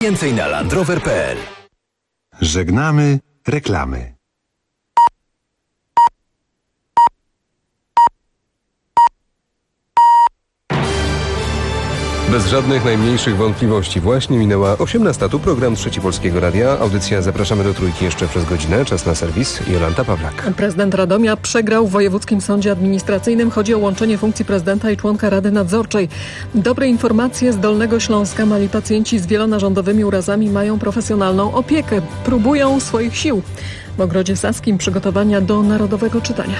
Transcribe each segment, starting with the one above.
Więcej na landrover.pl. Żegnamy reklamy. Bez żadnych najmniejszych wątpliwości właśnie minęła 18. Tu program Trzeci Polskiego Radia. Audycja Zapraszamy do Trójki jeszcze przez godzinę. Czas na serwis. Jolanta Pawlak. Prezydent Radomia przegrał w Wojewódzkim Sądzie Administracyjnym. Chodzi o łączenie funkcji prezydenta i członka Rady Nadzorczej. Dobre informacje z Dolnego Śląska. Mali pacjenci z wielonarządowymi urazami mają profesjonalną opiekę. Próbują swoich sił. W Ogrodzie Saskim przygotowania do Narodowego Czytania.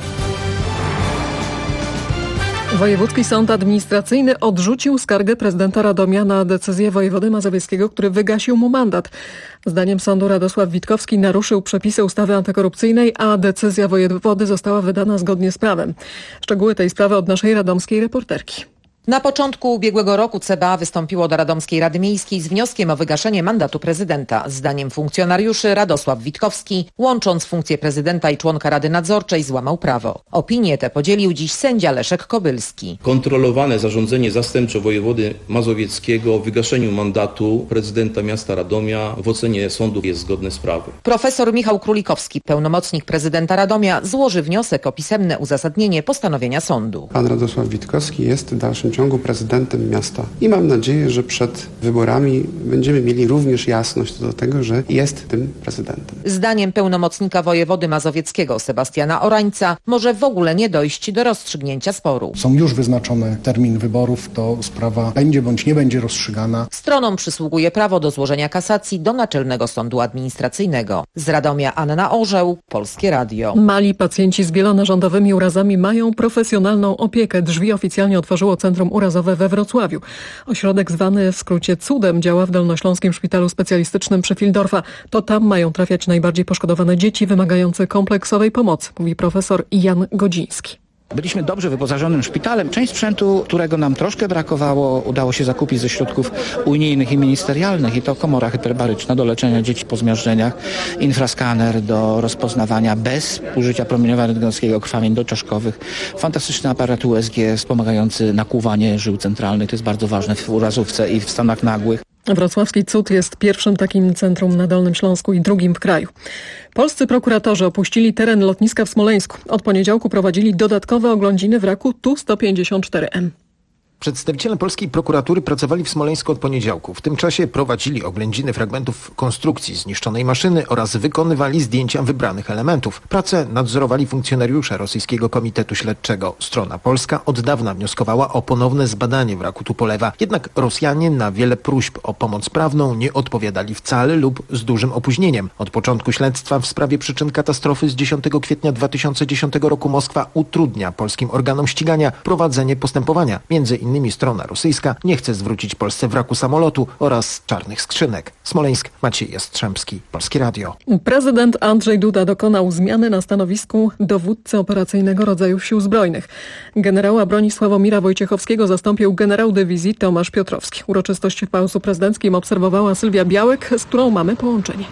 Wojewódzki Sąd Administracyjny odrzucił skargę prezydenta Radomia na decyzję wojewody mazowieckiego, który wygasił mu mandat. Zdaniem sądu Radosław Witkowski naruszył przepisy ustawy antykorupcyjnej, a decyzja wojewody została wydana zgodnie z prawem. Szczegóły tej sprawy od naszej radomskiej reporterki. Na początku ubiegłego roku CBA wystąpiło do Radomskiej Rady Miejskiej z wnioskiem o wygaszenie mandatu prezydenta. Zdaniem funkcjonariuszy Radosław Witkowski, łącząc funkcję prezydenta i członka Rady Nadzorczej, złamał prawo. Opinię tę podzielił dziś sędzia Leszek Kobylski. Kontrolowane zarządzenie zastępcze wojewody mazowieckiego o wygaszeniu mandatu prezydenta miasta Radomia w ocenie sądu jest zgodne z prawem. Profesor Michał Królikowski, pełnomocnik prezydenta Radomia, złoży wniosek o pisemne uzasadnienie postanowienia sądu. Pan Radosław Witkowski jest w dalszym ciągu prezydentem miasta i mam nadzieję, że przed wyborami będziemy mieli również jasność co do tego, że jest tym prezydentem. Zdaniem pełnomocnika wojewody mazowieckiego Sebastiana Orańca może w ogóle nie dojść do rozstrzygnięcia sporu. Są już wyznaczone termin wyborów, to sprawa będzie bądź nie będzie rozstrzygana. Stronom przysługuje prawo do złożenia kasacji do Naczelnego Sądu Administracyjnego. Z Radomia Anna Orzeł, Polskie Radio. Mali pacjenci z wielonarządowymi urazami mają profesjonalną opiekę. Drzwi oficjalnie otworzyło Centrum Urazowe we Wrocławiu. Ośrodek zwany w skrócie Cudem działa w Dolnośląskim Szpitalu Specjalistycznym przy Fildorfa. To tam mają trafiać najbardziej poszkodowane dzieci wymagające kompleksowej pomocy, mówi profesor Jan Godziński. Byliśmy dobrze wyposażonym szpitalem. Część sprzętu, którego nam troszkę brakowało, udało się zakupić ze środków unijnych i ministerialnych. I to komora hyperbaryczna do leczenia dzieci po zmiażdżeniach, infraskaner do rozpoznawania bez użycia promieniowania rentgenowskiego krwawień doczaszkowych, fantastyczny aparat USG wspomagający nakłuwanie żył centralnych. To jest bardzo ważne w urazówce i w stanach nagłych. Wrocławski Cud jest pierwszym takim centrum na Dolnym Śląsku i drugim w kraju. Polscy prokuratorzy opuścili teren lotniska w Smoleńsku. Od poniedziałku prowadzili dodatkowe oględziny wraku Tu-154M. Przedstawiciele polskiej prokuratury pracowali w Smoleńsku od poniedziałku. W tym czasie prowadzili oględziny fragmentów konstrukcji zniszczonej maszyny oraz wykonywali zdjęcia wybranych elementów. Pracę nadzorowali funkcjonariusze Rosyjskiego Komitetu Śledczego. Strona polska od dawna wnioskowała o ponowne zbadanie wraku Tupolewa. Jednak Rosjanie na wiele próśb o pomoc prawną nie odpowiadali wcale lub z dużym opóźnieniem. Od początku śledztwa w sprawie przyczyn katastrofy z 10 kwietnia 2010 roku Moskwa utrudnia polskim organom ścigania prowadzenie postępowania. Między innymi strona rosyjska nie chce zwrócić Polsce wraku samolotu oraz czarnych skrzynek. Smoleńsk, Maciej Jastrzębski, Polskie Radio. Prezydent Andrzej Duda dokonał zmiany na stanowisku dowódcy operacyjnego rodzajów Sił Zbrojnych. Generała broni Sławomira Wojciechowskiego zastąpił generał dywizji Tomasz Piotrowski. Uroczystość w Pałacu Prezydenckim obserwowała Sylwia Białek, z którą mamy połączenie.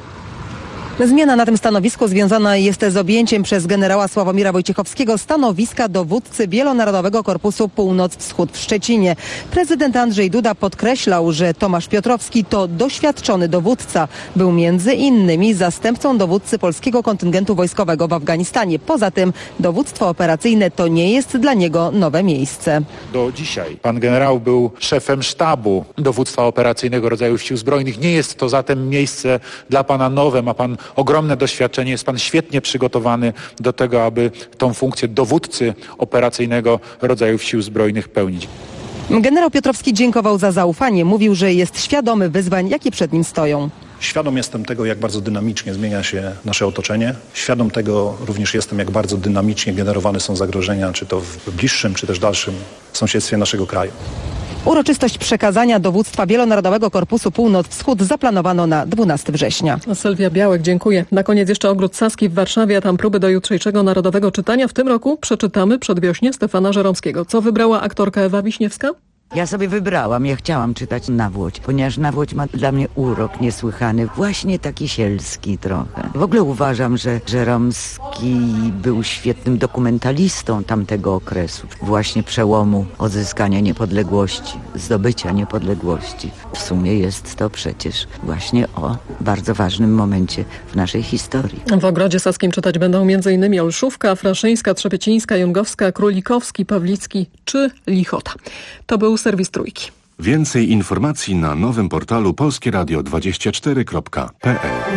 Zmiana na tym stanowisku związana jest z objęciem przez generała Sławomira Wojciechowskiego stanowiska dowódcy Wielonarodowego Korpusu Północ-Wschód w Szczecinie. Prezydent Andrzej Duda podkreślał, że Tomasz Piotrowski to doświadczony dowódca. Był między innymi zastępcą dowódcy polskiego kontyngentu wojskowego w Afganistanie. Poza tym dowództwo operacyjne to nie jest dla niego nowe miejsce. Do dzisiaj pan generał był szefem sztabu dowództwa operacyjnego rodzajów Sił Zbrojnych. Nie jest to zatem miejsce dla pana nowe. Ma pan ogromne doświadczenie, jest pan świetnie przygotowany do tego, aby tą funkcję dowódcy operacyjnego rodzajów Sił Zbrojnych pełnić. Generał Piotrowski dziękował za zaufanie. Mówił, że jest świadomy wyzwań, jakie przed nim stoją. Świadom jestem tego, jak bardzo dynamicznie zmienia się nasze otoczenie. Świadom tego również jestem, jak bardzo dynamicznie generowane są zagrożenia, czy to w bliższym, czy też dalszym sąsiedztwie naszego kraju. Uroczystość przekazania dowództwa Wielonarodowego Korpusu Północ-Wschód zaplanowano na 12 września. Sylwia Białek, dziękuję. Na koniec jeszcze Ogród Saski w Warszawie, a tam próby do jutrzejszego Narodowego Czytania. W tym roku przeczytamy Przedwiośnie Stefana Żeromskiego. Co wybrała aktorka Ewa Wiśniewska? Ja sobie wybrałam, ja chciałam czytać Nawłoć, ponieważ Nawłoć ma dla mnie urok niesłychany, właśnie taki sielski trochę. W ogóle uważam, że Żeromski był świetnym dokumentalistą tamtego okresu, właśnie przełomu odzyskania niepodległości, zdobycia niepodległości. W sumie jest to przecież właśnie o bardzo ważnym momencie w naszej historii. W Ogrodzie Saskim czytać będą m.in. Olszówka, Fraszyńska, Trzepecińska, Jungowska, Królikowski, Pawlicki czy Lichota. To był serwis Trójki. Więcej informacji na nowym portalu polskieradio24.pl.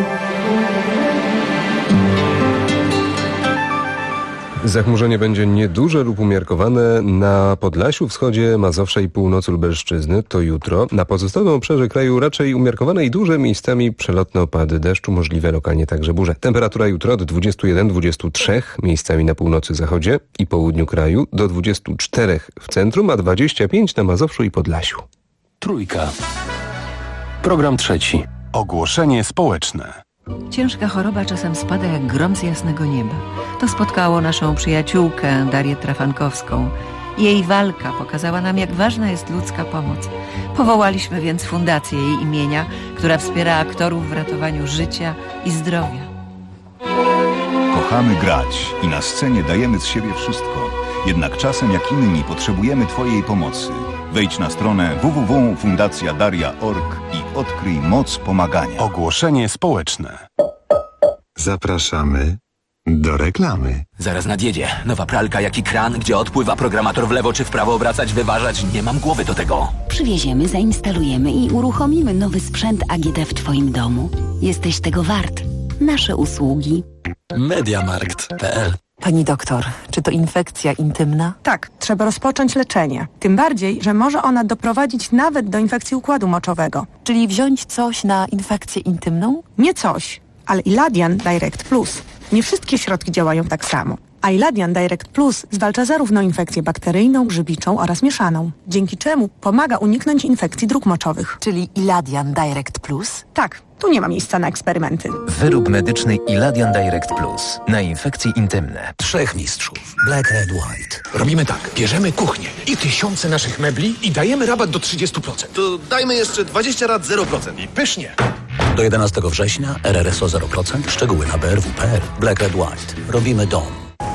Zachmurzenie będzie nieduże lub umiarkowane na Podlasiu, wschodzie Mazowsza i północy Lubelszczyzny. To jutro. Na pozostałym obszarze kraju raczej umiarkowane i duże, miejscami przelotne opady deszczu, możliwe lokalnie także burze. Temperatura jutro od 21-23, miejscami na północy, zachodzie i południu kraju, do 24 w centrum, a 25 na Mazowszu i Podlasiu. Trójka. Program trzeci. Ogłoszenie społeczne. Ciężka choroba czasem spada jak grom z jasnego nieba. To spotkało naszą przyjaciółkę Darię Trafankowską. Jej walka pokazała nam, jak ważna jest ludzka pomoc. Powołaliśmy więc fundację jej imienia, która wspiera aktorów w ratowaniu życia i zdrowia. Kochamy grać i na scenie dajemy z siebie wszystko. Jednak czasem, jak inni, potrzebujemy Twojej pomocy. Wejdź na stronę www.fundacjadaria.org i odkryj moc pomagania. Ogłoszenie społeczne. Zapraszamy do reklamy. Zaraz nadjedzie. Nowa pralka jak i kran, gdzie odpływa programator w lewo czy w prawo obracać, wyważać. Nie mam głowy do tego. Przywieziemy, zainstalujemy i uruchomimy nowy sprzęt AGD w Twoim domu. Jesteś tego wart. Nasze usługi. Mediamarkt.pl. Pani doktor, czy to infekcja intymna? Tak, trzeba rozpocząć leczenie. Tym bardziej, że może ona doprowadzić nawet do infekcji układu moczowego. Czyli wziąć coś na infekcję intymną? Nie coś, ale Iladian Direct Plus. Nie wszystkie środki działają tak samo. A Iladian Direct Plus zwalcza zarówno infekcję bakteryjną, grzybiczą oraz mieszaną, dzięki czemu pomaga uniknąć infekcji dróg moczowych. Czyli Iladian Direct Plus? Tak, tu nie ma miejsca na eksperymenty. Wyrób medyczny Iladian Direct Plus na infekcje intymne. 3 mistrzów. Black, Red, White. Robimy tak. Bierzemy kuchnię i tysiące naszych mebli i dajemy rabat do 30%. To dajmy jeszcze 20 rat 0%. I pysznie. Do 11 września RRSO 0%. Szczegóły na brw.pl. Black, Red, White. Robimy dom.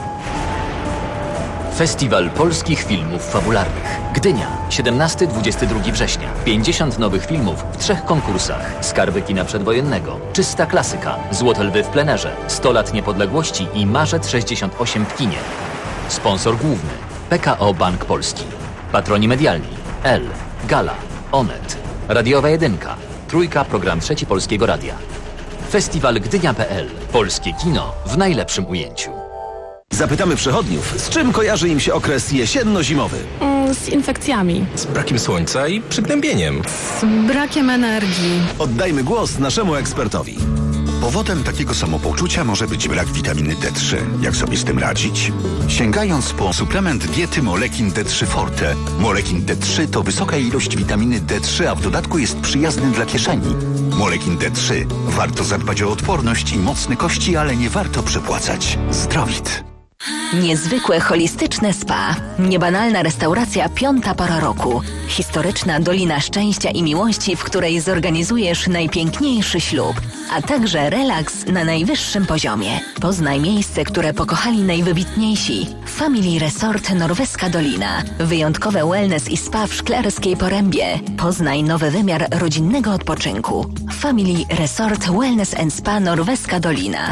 Festiwal Polskich Filmów Fabularnych. Gdynia, 17-22 września. 50 nowych filmów w 3 konkursach. Skarby kina przedwojennego, Czysta klasyka, Złote lwy w plenerze, 100 lat niepodległości i Marzec 68 w kinie. Sponsor główny PKO Bank Polski. Patroni medialni L, Gala, Onet, Radiowa Jedynka, Trójka, program Trzeci Polskiego Radia. Festiwal Gdynia.pl. Polskie kino w najlepszym ujęciu. Zapytamy przechodniów, z czym kojarzy im się okres jesienno-zimowy? Z infekcjami. Z brakiem słońca i przygnębieniem. Z brakiem energii. Oddajmy głos naszemu ekspertowi. Powodem takiego samopoczucia może być brak witaminy D3. Jak sobie z tym radzić? Sięgając po suplement diety Molekin D3 Forte. Molekin D3 to wysoka ilość witaminy D3, a w dodatku jest przyjazny dla kieszeni. Molekin D3. Warto zadbać o odporność i mocne kości, ale nie warto przepłacać. Zdrowit. Niezwykłe holistyczne spa. Niebanalna restauracja 5. pora roku. Historyczna Dolina Szczęścia i Miłości, w której zorganizujesz najpiękniejszy ślub, a także relaks na najwyższym poziomie. Poznaj miejsce, które pokochali najwybitniejsi. Family Resort Norweska Dolina. Wyjątkowe wellness i spa w Szklarskiej Porębie. Poznaj nowy wymiar rodzinnego odpoczynku. Family Resort Wellness and Spa Norweska Dolina.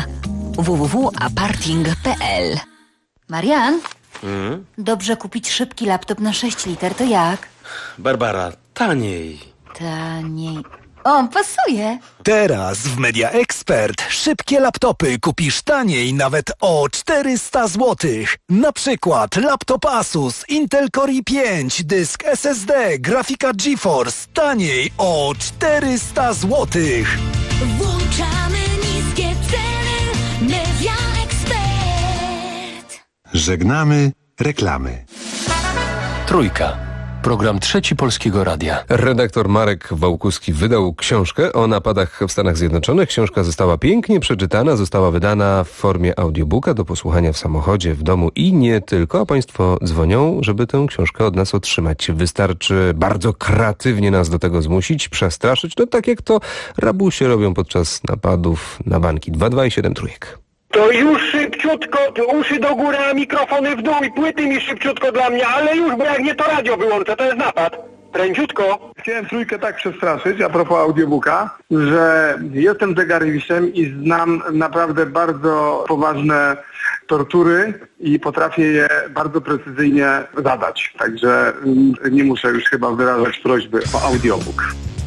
www.aparting.pl. Marian? Dobrze kupić szybki laptop na 6 liter, to jak? Barbara, taniej. Taniej. O, pasuje. Teraz w Media Expert szybkie laptopy kupisz taniej nawet o 400 zł. Na przykład laptop Asus Intel Core i5, dysk SSD, grafika GeForce taniej o 400 zł. Włączamy niskie ceny. Media Expert. Żegnamy reklamy. Trójka. program Trzeci Polskiego Radia. Redaktor Marek Wałkuski wydał książkę o napadach w Stanach Zjednoczonych. Książka została pięknie przeczytana, została wydana w formie audiobooka do posłuchania w samochodzie, w domu i nie tylko. A Państwo dzwonią, żeby tę książkę od nas otrzymać. Wystarczy bardzo kreatywnie nas do tego zmusić, przestraszyć, no tak jak to rabusie robią podczas napadów na banki. 227 trójek. To już szybciutko, uszy do góry, a mikrofony w dół i płyty mi szybciutko dla mnie, ale już, bo jak nie to radio wyłączę, to jest napad. Prędziutko. Chciałem trójkę tak przestraszyć, a propos audiobooka, że jestem zegarmistrzem i znam naprawdę bardzo poważne tortury i potrafię je bardzo precyzyjnie zadać. Także nie muszę już chyba wyrażać prośby o audiobook.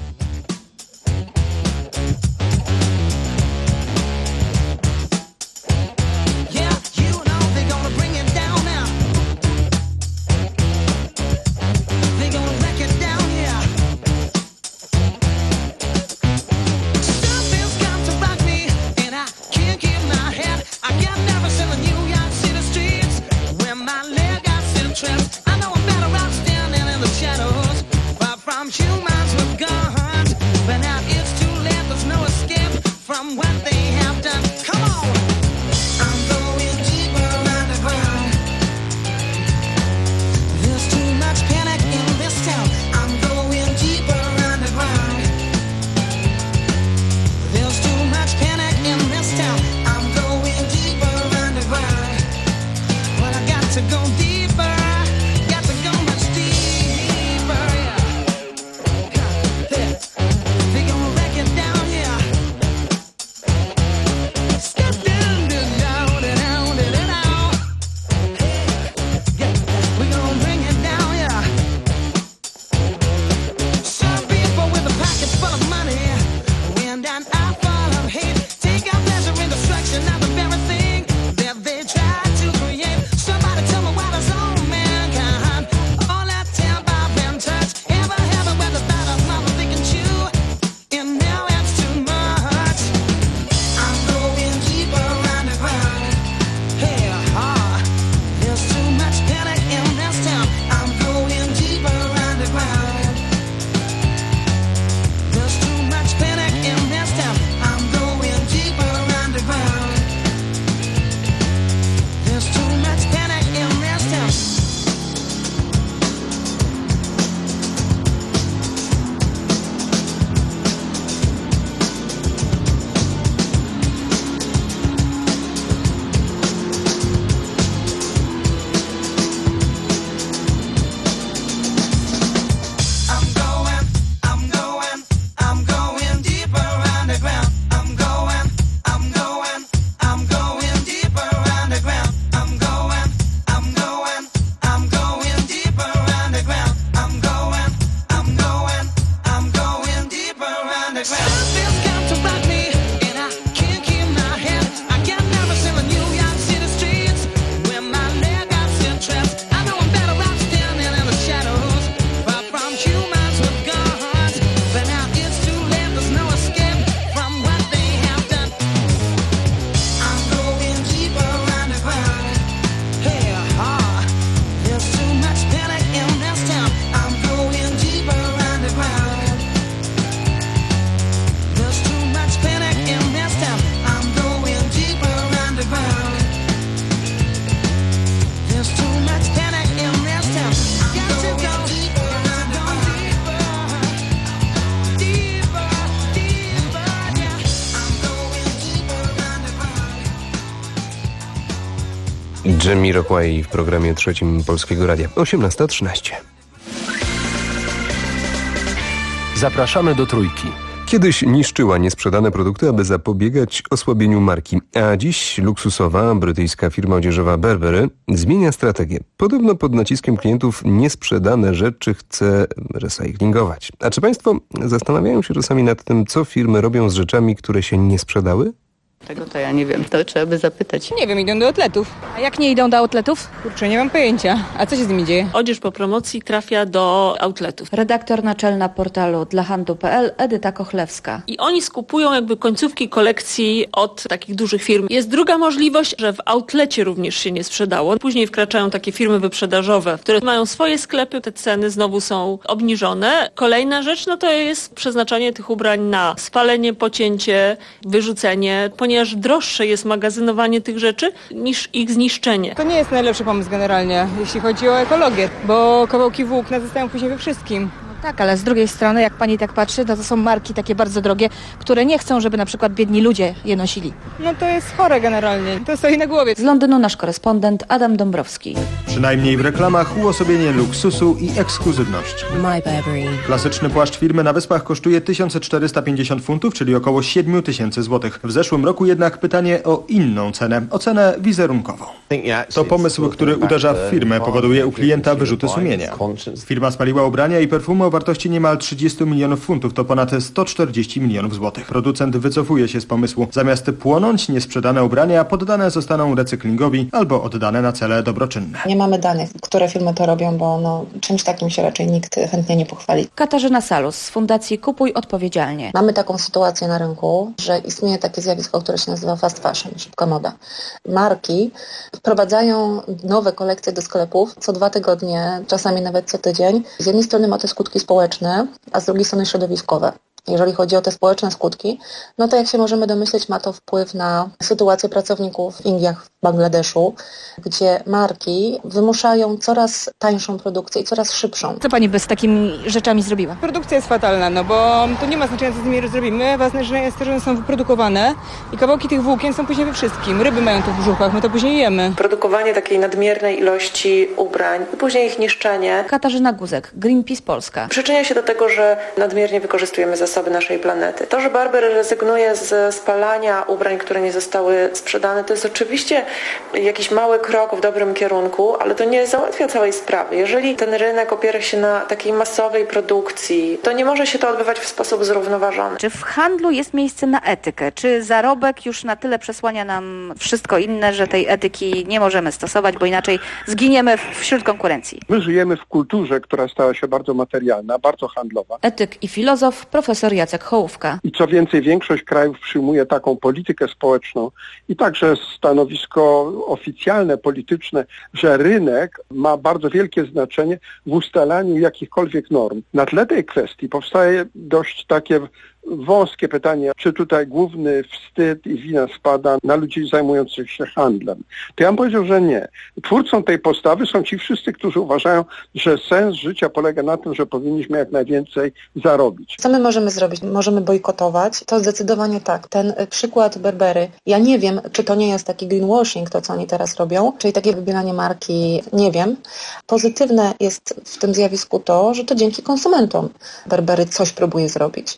Jamiroquai w programie Trzecim Polskiego Radia. 18:13. Zapraszamy do Trójki. Kiedyś niszczyła niesprzedane produkty, aby zapobiegać osłabieniu marki. A dziś luksusowa brytyjska firma odzieżowa Burberry zmienia strategię. Podobno pod naciskiem klientów niesprzedane rzeczy chce recyklingować. A czy Państwo zastanawiają się czasami nad tym, co firmy robią z rzeczami, które się nie sprzedały? Tego to ja nie wiem, to trzeba by zapytać. Nie wiem, idą do outletów. A jak nie idą do outletów? Kurczę, nie mam pojęcia. A co się z nimi dzieje? Odzież po promocji trafia do outletów. Redaktor naczelna portalu dlahandlu.pl Edyta Kochlewska. I oni skupują jakby końcówki kolekcji od takich dużych firm. Jest druga możliwość, że w outlecie również się nie sprzedało. Później wkraczają takie firmy wyprzedażowe, które mają swoje sklepy, te ceny znowu są obniżone. Kolejna rzecz, no to jest przeznaczanie tych ubrań na spalenie, pocięcie, wyrzucenie, ponieważ droższe jest magazynowanie tych rzeczy niż ich zniszczenie. To nie jest najlepszy pomysł generalnie, jeśli chodzi o ekologię, bo kawałki włókna zostają później we wszystkim. Tak, ale z drugiej strony, jak pani tak patrzy, to są marki takie bardzo drogie, które nie chcą, żeby na przykład biedni ludzie je nosili. No to jest chore generalnie, to stoi na głowie. Z Londynu nasz korespondent Adam Dąbrowski. Przynajmniej w reklamach uosobienie luksusu i ekskluzywności. My Burberry. Klasyczny płaszcz firmy na Wyspach kosztuje 1450 funtów, czyli około 7000 zł. W zeszłym roku jednak pytanie o inną cenę, o cenę wizerunkową. To pomysł, który uderza w firmę, powoduje u klienta wyrzuty sumienia. Firma spaliła ubrania i perfumy o wartości niemal 30 milionów funtów, to ponad 140 milionów złotych. Producent wycofuje się z pomysłu. Zamiast płonąć, niesprzedane ubrania poddane zostaną recyklingowi albo oddane na cele dobroczynne. Nie mamy danych, które firmy to robią, bo czymś takim się raczej nikt chętnie nie pochwali. Katarzyna Salus z Fundacji Kupuj Odpowiedzialnie. Mamy taką sytuację na rynku, że istnieje takie zjawisko, które się nazywa fast fashion, szybka moda. Marki wprowadzają nowe kolekcje do sklepów co 2 tygodnie, czasami nawet co tydzień. Z jednej strony ma to skutki społeczne, a z drugiej strony środowiskowe. Jeżeli chodzi o te społeczne skutki, no to jak się możemy domyśleć, ma to wpływ na sytuację pracowników w Indiach, w Bangladeszu, gdzie marki wymuszają coraz tańszą produkcję i coraz szybszą. Co pani by z takimi rzeczami zrobiła? Produkcja jest fatalna, no bo to nie ma znaczenia, co z nimi zrobimy. Ważne jest to, że one są wyprodukowane i kawałki tych włókien są później we wszystkim. Ryby mają to w brzuchach, my to później jemy. Produkowanie takiej nadmiernej ilości ubrań i później ich niszczenie. Katarzyna Guzek, Greenpeace Polska. Przyczynia się do tego, że nadmiernie wykorzystujemy zasoby naszej planety. To, że Burberry rezygnuje z spalania ubrań, które nie zostały sprzedane, to jest oczywiście jakiś mały krok w dobrym kierunku, ale to nie załatwia całej sprawy. Jeżeli ten rynek opiera się na takiej masowej produkcji, to nie może się to odbywać w sposób zrównoważony. Czy w handlu jest miejsce na etykę? Czy zarobek już na tyle przesłania nam wszystko inne, że tej etyki nie możemy stosować, bo inaczej zginiemy wśród konkurencji? My żyjemy w kulturze, która stała się bardzo materialna, bardzo handlowa. Etyk i filozof, profesor Jacek Hołówka. I co więcej, większość krajów przyjmuje taką politykę społeczną i także stanowisko oficjalne, polityczne, że rynek ma bardzo wielkie znaczenie w ustalaniu jakichkolwiek norm. Na tle tej kwestii powstaje dość takie wąskie pytanie, czy tutaj główny wstyd i wina spada na ludzi zajmujących się handlem. To ja bym powiedział, że nie. Twórcą tej postawy są ci wszyscy, którzy uważają, że sens życia polega na tym, że powinniśmy jak najwięcej zarobić. Co my możemy zrobić? Możemy bojkotować? To zdecydowanie tak. Ten przykład Burberry, ja nie wiem, czy to nie jest taki greenwashing, to co oni teraz robią, czyli takie wybielanie marki, nie wiem. Pozytywne jest w tym zjawisku to, że to dzięki konsumentom Burberry coś próbuje zrobić.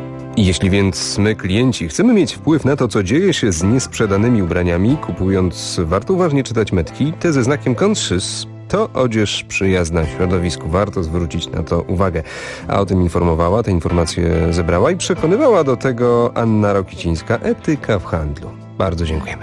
Jeśli więc my, klienci, chcemy mieć wpływ na to, co dzieje się z niesprzedanymi ubraniami, kupując, warto uważnie czytać metki, te ze znakiem Conscious, to odzież przyjazna środowisku. Warto zwrócić na to uwagę. A o tym informowała, te informacje zebrała i przekonywała do tego Anna Rokicińska, Etyka w handlu. Bardzo dziękujemy.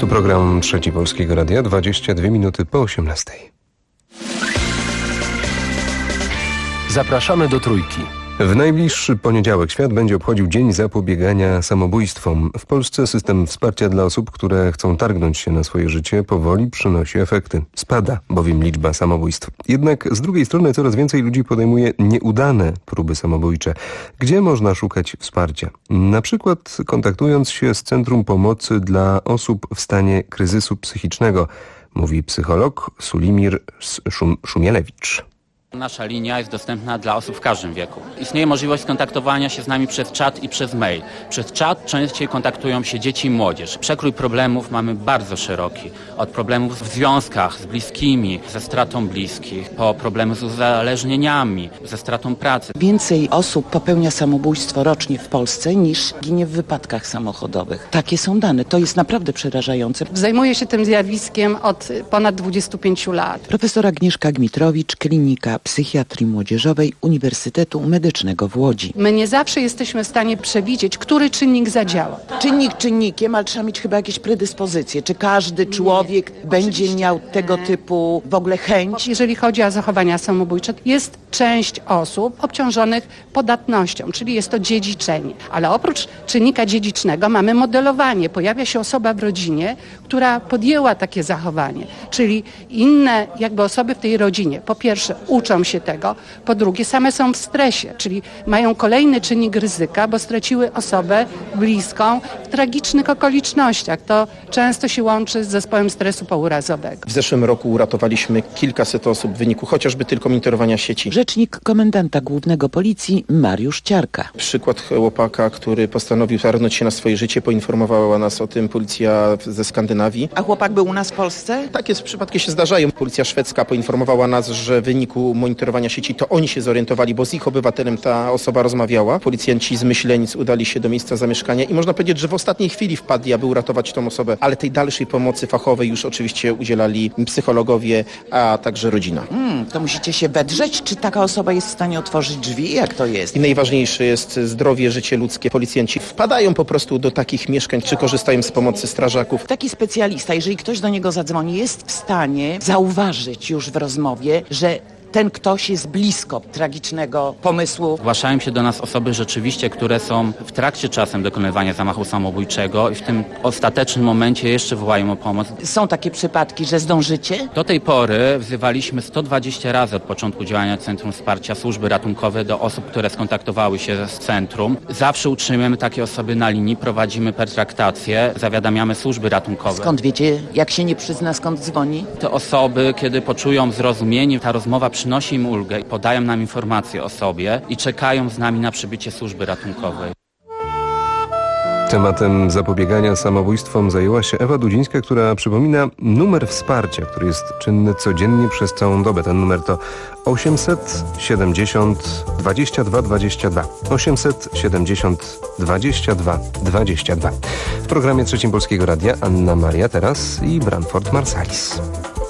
Tu program Trzeci Polskiego Radia, 22 minuty po 18. Zapraszamy do Trójki. W najbliższy poniedziałek świat będzie obchodził Dzień Zapobiegania Samobójstwom. W Polsce system wsparcia dla osób, które chcą targnąć się na swoje życie, powoli przynosi efekty. Spada bowiem liczba samobójstw. Jednak z drugiej strony coraz więcej ludzi podejmuje nieudane próby samobójcze. Gdzie można szukać wsparcia? Na przykład kontaktując się z Centrum Pomocy dla Osób w stanie kryzysu psychicznego, mówi psycholog Sulimir Szumielewicz. Nasza linia jest dostępna dla osób w każdym wieku. Istnieje możliwość skontaktowania się z nami przez czat i przez mail. Przez czat częściej kontaktują się dzieci i młodzież. Przekrój problemów mamy bardzo szeroki. Od problemów w związkach z bliskimi, ze stratą bliskich, po problemy z uzależnieniami, ze stratą pracy. Więcej osób popełnia samobójstwo rocznie w Polsce niż ginie w wypadkach samochodowych. Takie są dane. To jest naprawdę przerażające. Zajmuję się tym zjawiskiem od ponad 25 lat. Profesor Agnieszka Gmitrowicz, Klinika Psychiatrii Młodzieżowej Uniwersytetu Medycznego w Łodzi. My nie zawsze jesteśmy w stanie przewidzieć, który czynnik zadziała. Czynnik czynnikiem, ale trzeba mieć chyba jakieś predyspozycje. Czy każdy człowiek będzie miał tego typu w ogóle chęć? Jeżeli chodzi o zachowania samobójcze, jest część osób obciążonych podatnością, czyli jest to dziedziczenie. Ale oprócz czynnika dziedzicznego mamy modelowanie. Pojawia się osoba w rodzinie, która podjęła takie zachowanie. Czyli inne jakby osoby w tej rodzinie, po pierwsze uczą się tego, po drugie same są w stresie, czyli mają kolejny czynnik ryzyka, bo straciły osobę bliską w tragicznych okolicznościach. To często się łączy z zespołem stresu pourazowego. W zeszłym roku uratowaliśmy kilkaset osób w wyniku chociażby tylko monitorowania sieci. Rzecznik komendanta głównego policji Mariusz Ciarka. Przykład chłopaka, który postanowił targnąć się na swoje życie, poinformowała nas o tym policja ze Skandynawii. A chłopak był u nas w Polsce? Takie przypadki się zdarzają. Policja szwedzka poinformowała nas, że w wyniku monitorowania sieci to oni się zorientowali, bo z ich obywatelem ta osoba rozmawiała. Policjanci z Myślenic udali się do miejsca zamieszkania i można powiedzieć, że w ostatniej chwili wpadli, aby uratować tą osobę, ale tej dalszej pomocy fachowej już oczywiście udzielali psychologowie, a także rodzina. To musicie się wedrzeć, czy taka osoba jest w stanie otworzyć drzwi? Jak to jest? I najważniejsze jest zdrowie, życie ludzkie. Policjanci wpadają po prostu do takich mieszkań, czy korzystają z pomocy strażaków. Taki specjalista, jeżeli ktoś do niego zadzwoni, jest w stanie zauważyć już w rozmowie, że ten ktoś jest blisko tragicznego pomysłu. Zgłaszają się do nas osoby rzeczywiście, które są w trakcie czasem dokonywania zamachu samobójczego i w tym ostatecznym momencie jeszcze wołają o pomoc. Są takie przypadki, że zdążycie? Do tej pory wzywaliśmy 120 razy od początku działania Centrum Wsparcia służby ratunkowe do osób, które skontaktowały się z centrum. Zawsze utrzymujemy takie osoby na linii, prowadzimy pertraktację, zawiadamiamy służby ratunkowe. Skąd wiecie, jak się nie przyzna, skąd dzwoni? Te osoby, kiedy poczują zrozumienie, ta rozmowa przynosi im ulgę, podają nam informacje o sobie i czekają z nami na przybycie służby ratunkowej. Tematem zapobiegania samobójstwom zajęła się Ewa Dudzińska, która przypomina numer wsparcia, który jest czynny codziennie przez całą dobę. Ten numer to 870 22 22. 870 22 22. W programie Trzecim Polskiego Radia Anna Maria teraz i Branford Marsalis.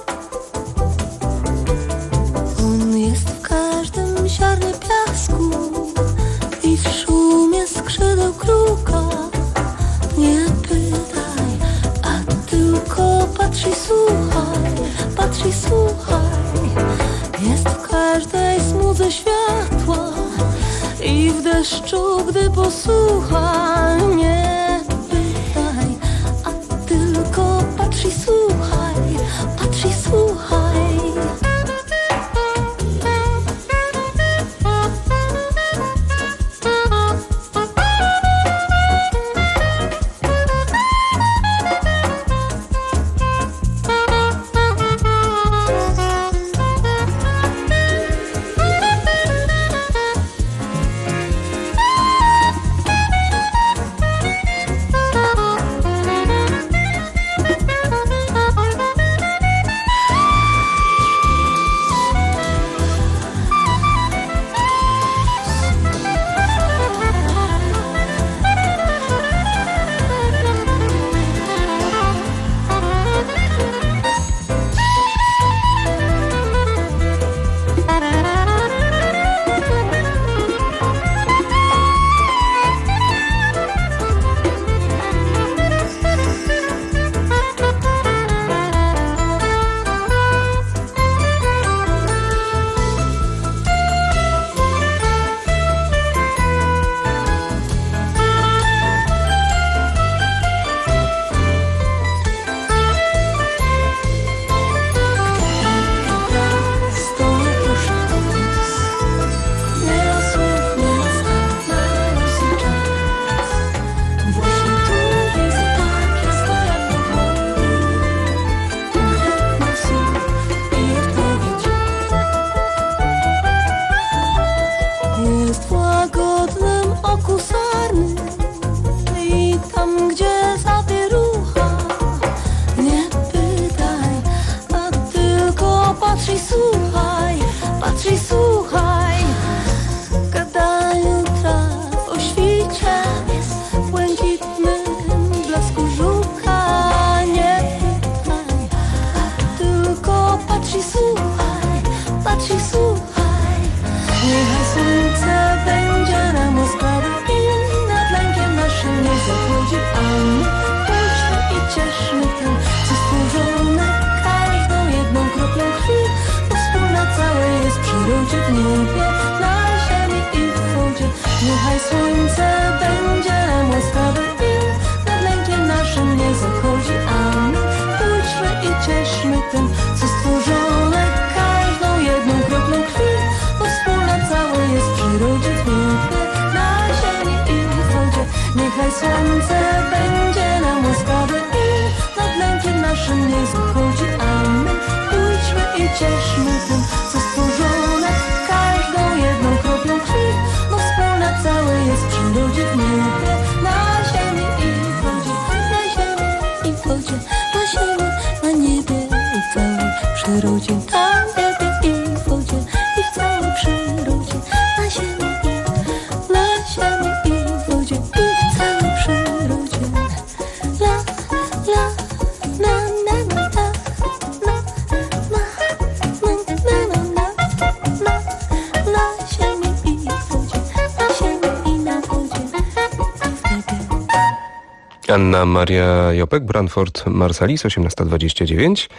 Ziarnie piasku i w szumie skrzydeł kruka. Nie pytaj, a tylko patrz i słuchaj, patrz i słuchaj. Jest w każdej smudze światła i w deszczu, gdy posłucha. Nie pytaj, a tylko patrz i słuchaj, patrz i słuchaj. ludzi w niebie, na ziemi i w wodzie. Niechaj słońce będzie nam łaskawe i nad lękiem naszym nie zachodzi, a my pójdźmy i cieszmy tym, co stworzone każdą jedną kroplą krwi, bo wspólne całe jest w przyrodzie w niebie, na ziemi i w wodzie. Niechaj słońce będzie nam łaskawe i nad lękiem naszym nie zachodzi, a my pójdźmy i cieszmy tym, co stworzone każdą jedną kroplą krwi, bo wspólne całe jest w przyrodzie w niebie, na ziemi i w wodzie, na ziemi i w wodzie, na ziemi, na niebie i w całej przyrodzie, na niebie i w wodzie i w całej przyrodzie, na ziemi i w wodzie i w całej przyrodzie. La, la, na, na, na, na, na, na, na, na, na ziemi i w wodzie, na ziemi i na wodzie, w niebie. Anna Maria Jopek, Branford Marsalis, 18:29.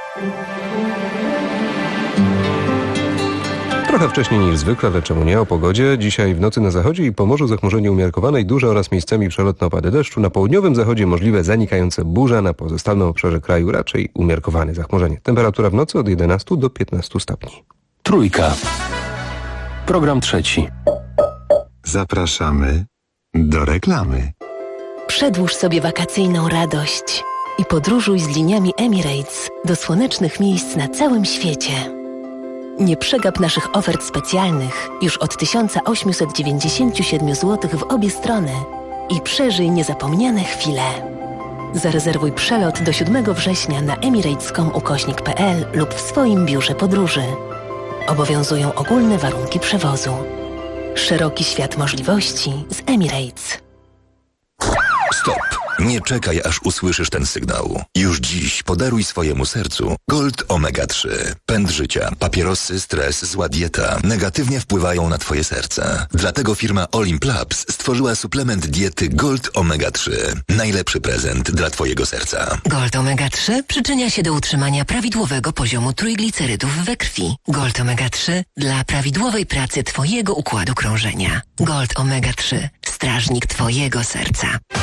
Trochę wcześniej niż zwykle, ale czemu nie, o pogodzie. Dzisiaj w nocy na zachodzie i Pomorzu zachmurzenie umiarkowane i duże oraz miejscami przelotne opady deszczu. Na południowym zachodzie możliwe zanikające burze, na pozostałym obszarze kraju raczej umiarkowane zachmurzenie. Temperatura w nocy od 11 do 15 stopni. Trójka. Program trzeci. Zapraszamy do reklamy. Przedłuż sobie wakacyjną radość i podróżuj z liniami Emirates do słonecznych miejsc na całym świecie. Nie przegap naszych ofert specjalnych już od 1897 zł w obie strony i przeżyj niezapomniane chwile. Zarezerwuj przelot do 7 września na emirates.com/pl lub w swoim biurze podróży. Obowiązują ogólne warunki przewozu. Szeroki świat możliwości z Emirates. Stop! Nie czekaj, aż usłyszysz ten sygnał. Już dziś podaruj swojemu sercu Gold Omega 3. Pęd życia, papierosy, stres, zła dieta negatywnie wpływają na twoje serce. Dlatego firma Olimp Labs stworzyła suplement diety Gold Omega 3. Najlepszy prezent dla twojego serca. Gold Omega 3 przyczynia się do utrzymania prawidłowego poziomu trójglicerydów we krwi. Gold Omega 3 dla prawidłowej pracy twojego układu krążenia. Gold Omega 3. Strażnik twojego serca.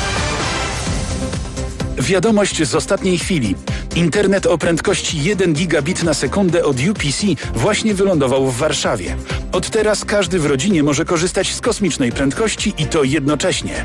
Wiadomość z ostatniej chwili. Internet o prędkości 1 gigabit na sekundę od UPC właśnie wylądował w Warszawie. Od teraz każdy w rodzinie może korzystać z kosmicznej prędkości i to jednocześnie.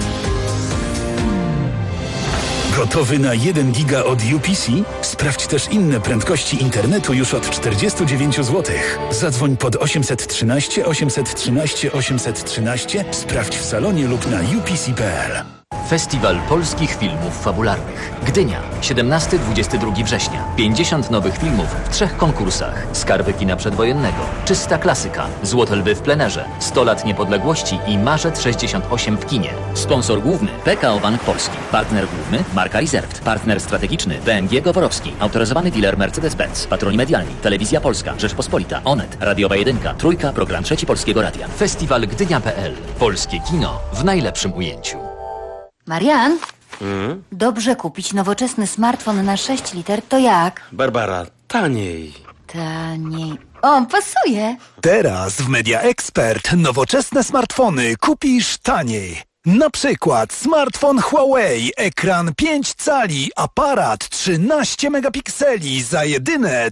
Gotowy na 1 giga od UPC? Sprawdź też inne prędkości internetu już od 49 zł. Zadzwoń pod 813 813 813, sprawdź w salonie lub na upc.pl. Festiwal Polskich Filmów Fabularnych. Gdynia, 17-22 września. 50 nowych filmów w 3 konkursach. Skarby kina przedwojennego, Czysta klasyka, Złote lwy w plenerze, 100 lat niepodległości i Marzec 68 w kinie. Sponsor główny PKO Bank Polski. Partner główny Marka Reserved. Partner strategiczny BMG Goworowski. Autoryzowany dealer Mercedes-Benz. Patroni medialni Telewizja Polska, Rzeczpospolita, Onet, Radiowa 1, Trójka, Program Trzeci Polskiego Radia. Festiwal Gdynia.pl. Polskie kino w najlepszym ujęciu. Marian, dobrze kupić nowoczesny smartfon na 6 liter, to jak? Barbara, taniej. Taniej. O, pasuje. Teraz w Media Expert nowoczesne smartfony kupisz taniej. Na przykład smartfon Huawei, ekran 5 cali, aparat 13 megapikseli za jedyne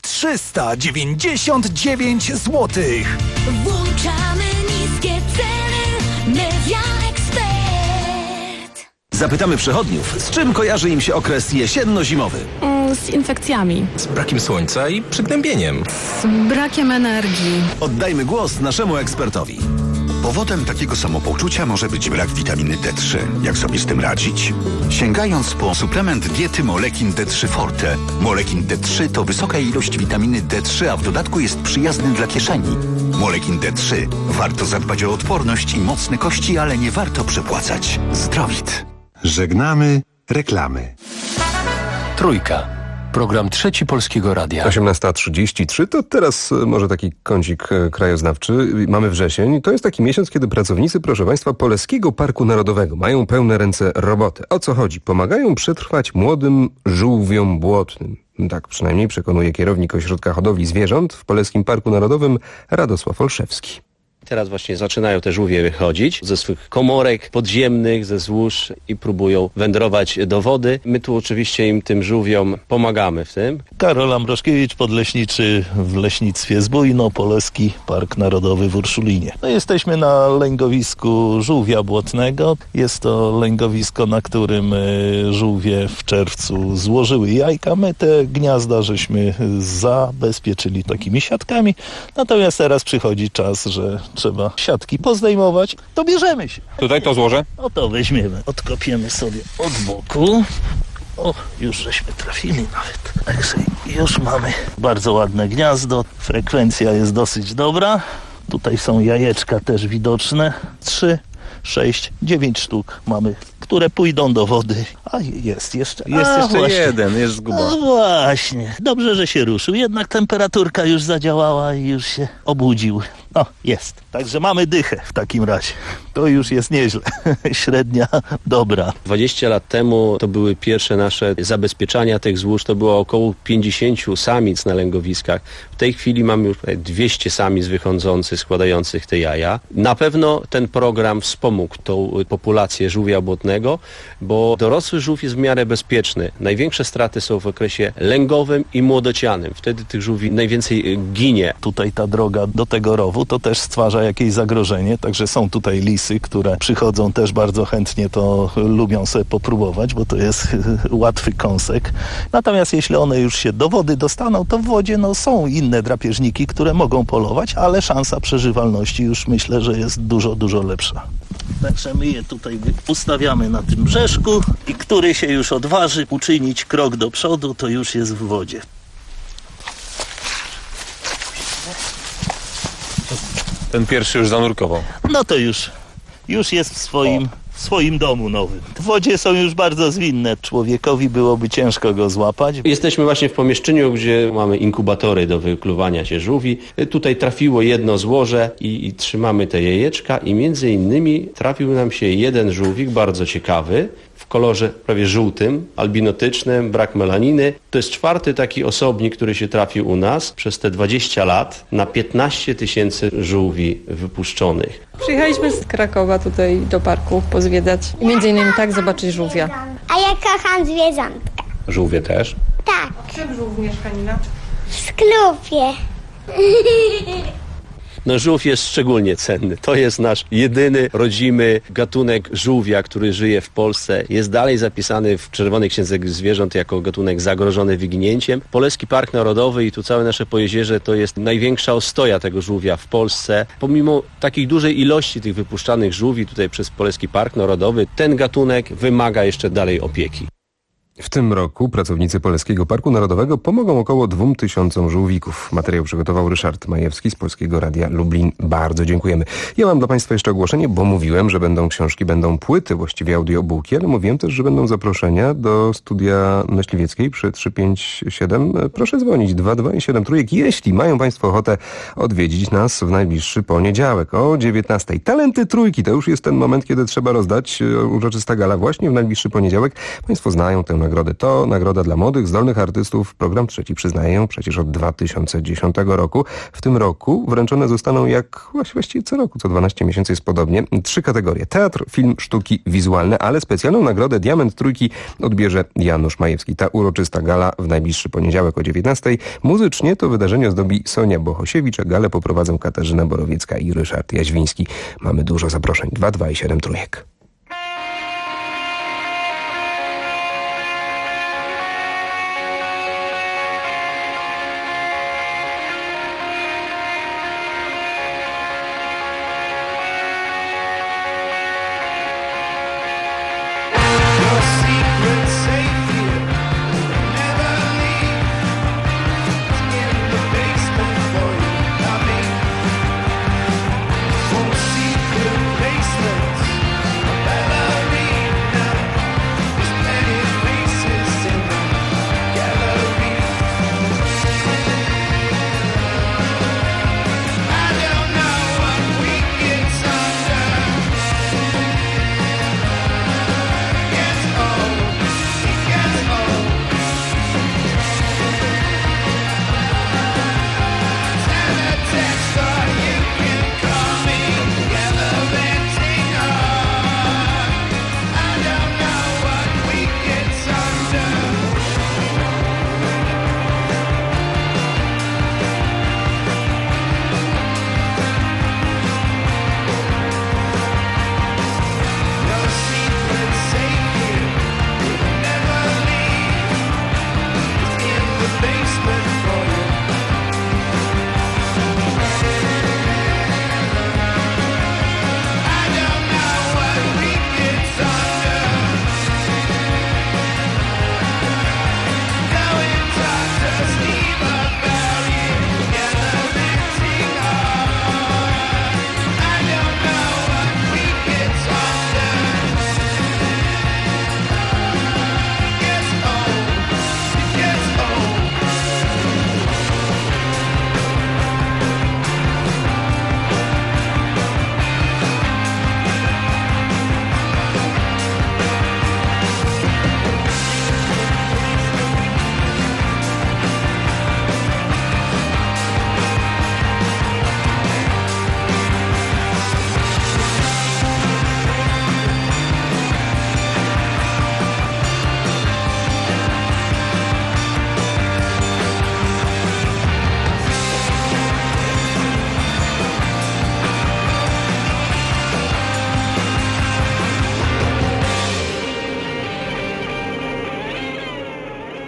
399 zł. Włączamy niskie ceny. Media Expert. Zapytamy przechodniów, z czym kojarzy im się okres jesienno-zimowy. Z infekcjami. Z brakiem słońca i przygnębieniem. Z brakiem energii. Oddajmy głos naszemu ekspertowi. Powodem takiego samopoczucia może być brak witaminy D3. Jak sobie z tym radzić? Sięgając po suplement diety Molekin D3 Forte. Molekin D3 to wysoka ilość witaminy D3, a w dodatku jest przyjazny dla kieszeni. Molekin D3. Warto zadbać o odporność i mocne kości, ale nie warto przepłacać. Zdrowit. Żegnamy reklamy. Trójka. Program Trzeci Polskiego Radia. 18:33 to teraz może taki kącik krajoznawczy. Mamy wrzesień. To jest taki miesiąc, kiedy pracownicy, proszę Państwa, Poleskiego Parku Narodowego mają pełne ręce roboty. O co chodzi? Pomagają przetrwać młodym żółwiom błotnym. Tak przynajmniej przekonuje kierownik Ośrodka Hodowli Zwierząt w Polskim Parku Narodowym Radosław Olszewski. Teraz właśnie zaczynają te żółwie wychodzić ze swych komórek podziemnych, ze złóż i próbują wędrować do wody. My tu oczywiście im, tym żółwiom, pomagamy w tym. Karol Ambroszkiewicz, podleśniczy w leśnictwie Zbójno, Polski Park Narodowy w Urszulinie. No, jesteśmy na lęgowisku żółwia błotnego. Jest to lęgowisko, na którym żółwie w czerwcu złożyły jajka. My te gniazda żeśmy zabezpieczyli takimi siatkami. Natomiast teraz przychodzi czas, że trzeba siatki pozdejmować, to bierzemy się. Tutaj to złożę? No to weźmiemy, odkopiemy sobie od boku. O, już żeśmy trafili nawet. Także już mamy bardzo ładne gniazdo. Frekwencja jest dosyć dobra. Tutaj są jajeczka też widoczne. 3, 6, 9 sztuk mamy, które pójdą do wody. A jest jeszcze. Jest jeszcze właśnie jeden, jest zguba. No właśnie. Dobrze, że się ruszył. Jednak temperaturka już zadziałała i już się obudził. No, jest. Także mamy dychę w takim razie. To już jest nieźle. Średnia dobra. 20 lat temu to były pierwsze nasze zabezpieczania tych złóż. To było około 50 samic na lęgowiskach. W tej chwili mamy już 200 samic wychodzących, składających te jaja. Na pewno ten program wspomógł tą populację żółwia błotnego, bo dorosły żółw jest w miarę bezpieczny. Największe straty są w okresie lęgowym i młodocianym. Wtedy tych żółwi najwięcej ginie. Tutaj ta droga do tego rowu to też stwarza jakieś zagrożenie, także są tutaj lisy, które przychodzą też bardzo chętnie, to lubią sobie popróbować, bo to jest łatwy kąsek. Natomiast jeśli one już się do wody dostaną, to w wodzie są inne drapieżniki, które mogą polować, ale szansa przeżywalności już myślę, że jest dużo, dużo lepsza. Także my je tutaj ustawiamy na tym brzeszku i który się już odważy uczynić krok do przodu, to już jest w wodzie. Ten pierwszy już zanurkował. No to już jest w swoim domu nowym. W wodzie są już bardzo zwinne. Człowiekowi byłoby ciężko go złapać. Jesteśmy właśnie w pomieszczeniu, gdzie mamy inkubatory do wykluwania się żółwi. Tutaj trafiło jedno złoże i trzymamy te jajeczka i między innymi trafił nam się jeden żółwik bardzo ciekawy, w kolorze prawie żółtym, albinotycznym, brak melaniny. To jest 4. taki osobnik, który się trafił u nas przez te 20 lat na 15 000 żółwi wypuszczonych. Przyjechaliśmy z Krakowa tutaj do parku pozwiedzać i między innymi tak zobaczyć żółwia. A ja kocham zwierzątka. Żółwie też? Tak. Czym żółw mieszka, Nina? W sklupie. No żółw jest szczególnie cenny. To jest nasz jedyny rodzimy gatunek żółwia, który żyje w Polsce. Jest dalej zapisany w Czerwonej Księdze Zwierząt jako gatunek zagrożony wyginięciem. Polski Park Narodowy i tu całe nasze Pojezierze to jest największa ostoja tego żółwia w Polsce. Pomimo takiej dużej ilości tych wypuszczanych żółwi tutaj przez Polski Park Narodowy, ten gatunek wymaga jeszcze dalej opieki. W tym roku pracownicy Polskiego Parku Narodowego pomogą około 2000 żółwików. Materiał przygotował Ryszard Majewski z Polskiego Radia Lublin. Bardzo dziękujemy. Ja mam dla Państwa jeszcze ogłoszenie, bo mówiłem, że będą książki, będą płyty, właściwie audiobooki, ale mówiłem też, że będą zaproszenia do studia Myśliwieckiej przy 357. Proszę dzwonić 22 i 7 trójek, jeśli mają Państwo ochotę odwiedzić nas w najbliższy poniedziałek o 19. Talenty trójki, to już jest ten moment, kiedy trzeba rozdać uroczysta gala właśnie w najbliższy poniedziałek. Państwo znają tę nagrodę. To nagroda dla młodych, zdolnych artystów. Program Trzeci przyznaje ją przecież od 2010 roku. W tym roku wręczone zostaną jak właściwie co roku, co 12 miesięcy jest podobnie. 3 kategorie. Teatr, film, sztuki wizualne, ale specjalną nagrodę Diament Trójki odbierze Janusz Majewski. Ta uroczysta gala w najbliższy poniedziałek o 19. Muzycznie to wydarzenie zdobi Sonia Bohosiewicz, a galę poprowadzą Katarzyna Borowiecka i Ryszard Jaźwiński. Mamy dużo zaproszeń. 22 i 7 trójek.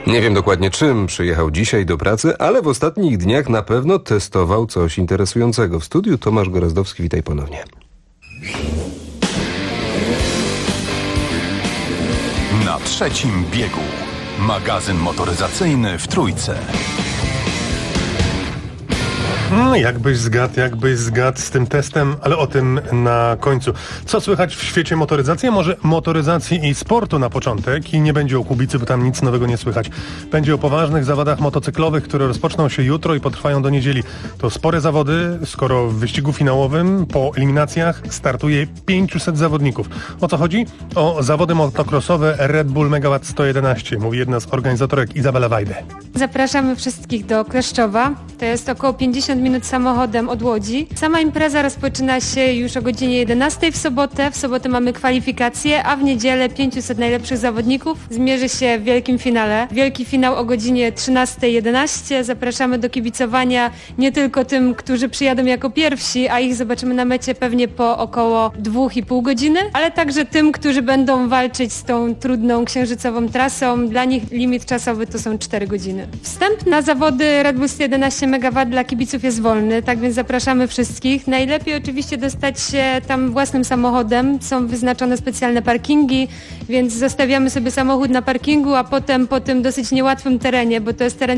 Nie wiem dokładnie czym przyjechał dzisiaj do pracy, ale w ostatnich dniach na pewno testował coś interesującego. W studiu Tomasz Gorazdowski, witaj ponownie. Na trzecim biegu. Magazyn motoryzacyjny w Trójce. Jakbyś zgadł z tym testem, ale o tym na końcu. Co słychać w świecie motoryzacji? Może motoryzacji i sportu na początek i nie będzie o Kubicy, bo tam nic nowego nie słychać. Będzie o poważnych zawodach motocyklowych, które rozpoczną się jutro i potrwają do niedzieli. To spore zawody, skoro w wyścigu finałowym po eliminacjach startuje 500 zawodników. O co chodzi? O zawody motocrossowe Red Bull Megawatt 111, mówi jedna z organizatorek Izabela Wajde. Zapraszamy wszystkich do Kleszczowa. To jest około 50 minut samochodem od Łodzi. Sama impreza rozpoczyna się już o godzinie 11 w sobotę. W sobotę mamy kwalifikacje, a w niedzielę 500 najlepszych zawodników zmierzy się w wielkim finale. Wielki finał o godzinie 13:11. Zapraszamy do kibicowania nie tylko tym, którzy przyjadą jako pierwsi, a ich zobaczymy na mecie pewnie po około 2,5 godziny, ale także tym, którzy będą walczyć z tą trudną księżycową trasą. Dla nich limit czasowy to są 4 godziny. Wstęp na zawody Red Bull 111 MW dla kibiców jest wolny, tak więc zapraszamy wszystkich. Najlepiej oczywiście dostać się tam własnym samochodem. Są wyznaczone specjalne parkingi, więc zostawiamy sobie samochód na parkingu, a potem po tym dosyć niełatwym terenie, bo to jest teren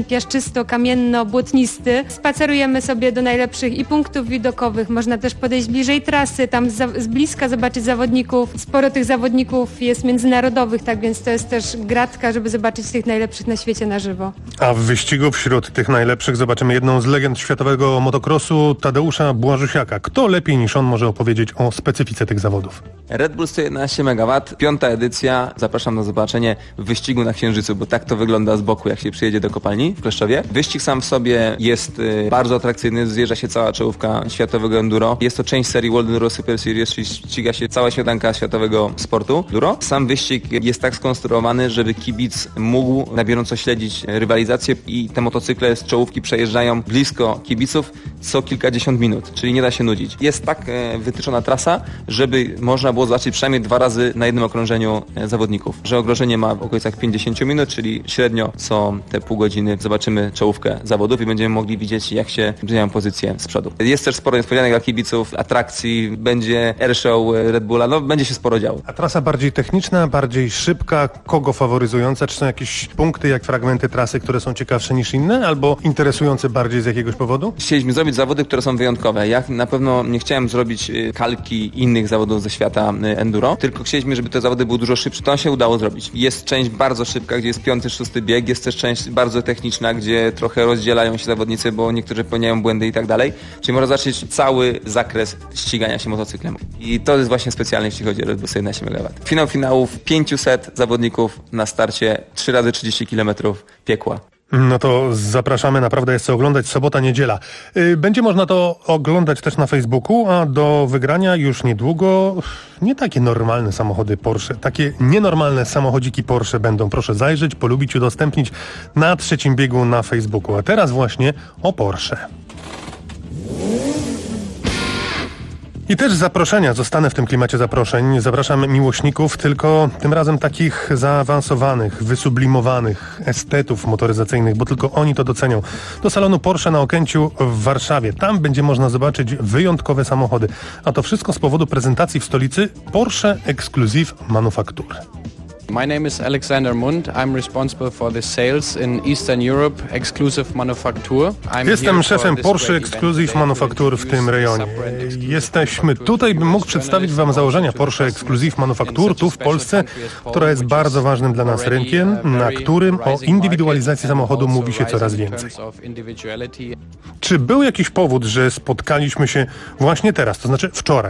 piaszczysto-kamienno-błotnisty. Spacerujemy sobie do najlepszych i punktów widokowych. Można też podejść bliżej trasy, tam z bliska zobaczyć zawodników. Sporo tych zawodników jest międzynarodowych, tak więc to jest też gratka, żeby zobaczyć tych najlepszych na świecie na żywo. A w wyścigu wśród tych najlepszych zobaczymy jedną z legend światowego motocrossu, Tadeusza Błażusiaka. Kto lepiej niż on może opowiedzieć o specyfice tych zawodów? Red Bull 111 MW, 5. edycja. Zapraszam na zobaczenie wyścigu na Księżycu, bo tak to wygląda z boku, jak się przyjedzie do kopalni w Kleszczowie. Wyścig sam w sobie jest bardzo atrakcyjny, zjeżdża się cała czołówka światowego enduro. Jest to część serii World Enduro Super Series, czyli ściga się cała śmietanka światowego sportu enduro. Sam wyścig jest tak skonstruowany, żeby kibic mógł na bieżąco śledzić rywalizację i te motocykle z czołówki przejeżdżają blisko kibiców co kilkadziesiąt minut, czyli nie da się nudzić. Jest tak wytyczona trasa, żeby można było zobaczyć przynajmniej 2 razy na jednym okrążeniu zawodników. Że okrążenie ma w okolicach 50 minut, czyli średnio co te pół godziny zobaczymy czołówkę zawodów i będziemy mogli widzieć, jak się zmieniają pozycje z przodu. Jest też sporo niespodzianek dla kibiców, atrakcji, będzie airshow Red Bulla, będzie się sporo działo. A trasa bardziej techniczna, bardziej szybka, kogo faworyzująca? Czy są jakieś punkty, jak fragmenty trasy, które są ciekawsze niż inne, albo interesujące bardziej z jakiegoś powodu? Chcieliśmy zrobić zawody, które są wyjątkowe. Ja na pewno nie chciałem zrobić kalki innych zawodów ze świata enduro, tylko chcieliśmy, żeby te zawody były dużo szybsze. To się udało zrobić. Jest część bardzo szybka, gdzie jest 5., 6. bieg, jest też część bardzo techniczna, gdzie trochę rozdzielają się zawodnicy, bo niektórzy popełniają błędy i tak dalej. Czyli można zobaczyć cały zakres ścigania się motocyklem. I to jest właśnie specjalne, jeśli chodzi o Red Bull 111 MW. Finał finałów, 500 zawodników na starcie, 3 razy 30 km piekła. No to zapraszamy, naprawdę jest co oglądać, sobota, niedziela. Będzie można to oglądać też na Facebooku, a do wygrania już niedługo nie takie normalne samochody Porsche, takie nienormalne samochodziki Porsche będą. Proszę zajrzeć, polubić, udostępnić na trzecim biegu na Facebooku. A teraz właśnie o Porsche. I też zaproszenia, zostanę w tym klimacie zaproszeń. Zapraszam miłośników, tylko tym razem takich zaawansowanych, wysublimowanych estetów motoryzacyjnych, bo tylko oni to docenią. Do salonu Porsche na Okęciu w Warszawie. Tam będzie można zobaczyć wyjątkowe samochody. A to wszystko z powodu prezentacji w stolicy Porsche Exclusive Manufaktur. My name is Alexander Mund. I'm responsible for the sales in Eastern Europe Exclusive Manufaktur. Jestem szefem Porsche Exclusive Manufaktur w tym rejonie. Jesteśmy tutaj, bym mógł przedstawić Wam założenia Porsche Exclusive Manufaktur tu w Polsce, która jest bardzo ważnym dla nas rynkiem, na którym o indywidualizacji samochodu mówi się coraz więcej. Czy był jakiś powód, że spotkaliśmy się właśnie teraz, to znaczy wczoraj?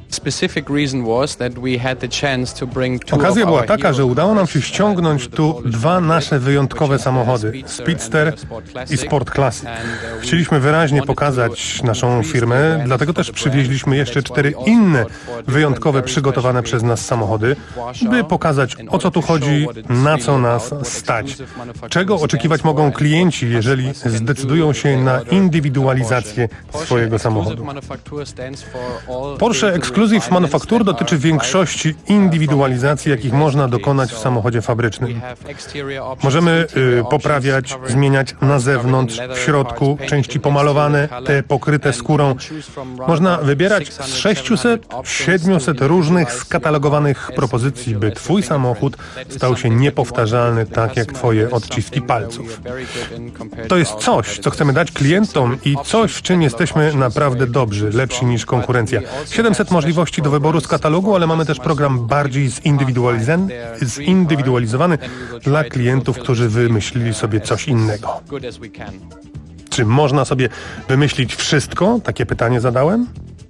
Okazja była taka, że udało nam się ściągnąć tu 2 nasze wyjątkowe samochody, Speedster i Sport Classic. Chcieliśmy wyraźnie pokazać naszą firmę, dlatego też przywieźliśmy jeszcze 4 inne wyjątkowe, przygotowane przez nas samochody, by pokazać, o co tu chodzi, na co nas stać. Czego oczekiwać mogą klienci, jeżeli zdecydują się na indywidualizację swojego samochodu. Porsche Exclusive Exclusive Manufacture dotyczy większości indywidualizacji, jakich można dokonać w samochodzie fabrycznym. Możemy poprawiać, zmieniać na zewnątrz, w środku, części pomalowane, te pokryte skórą. Można wybierać z 600-700 różnych skatalogowanych propozycji, by Twój samochód stał się niepowtarzalny, tak jak Twoje odciski palców. To jest coś, co chcemy dać klientom i coś, w czym jesteśmy naprawdę dobrzy, lepsi niż konkurencja. 700 możliwości do wyboru z katalogu, ale mamy też program bardziej zindywidualizowany dla klientów, którzy wymyślili sobie coś innego. Czy można sobie wymyślić wszystko? Takie pytanie zadałem.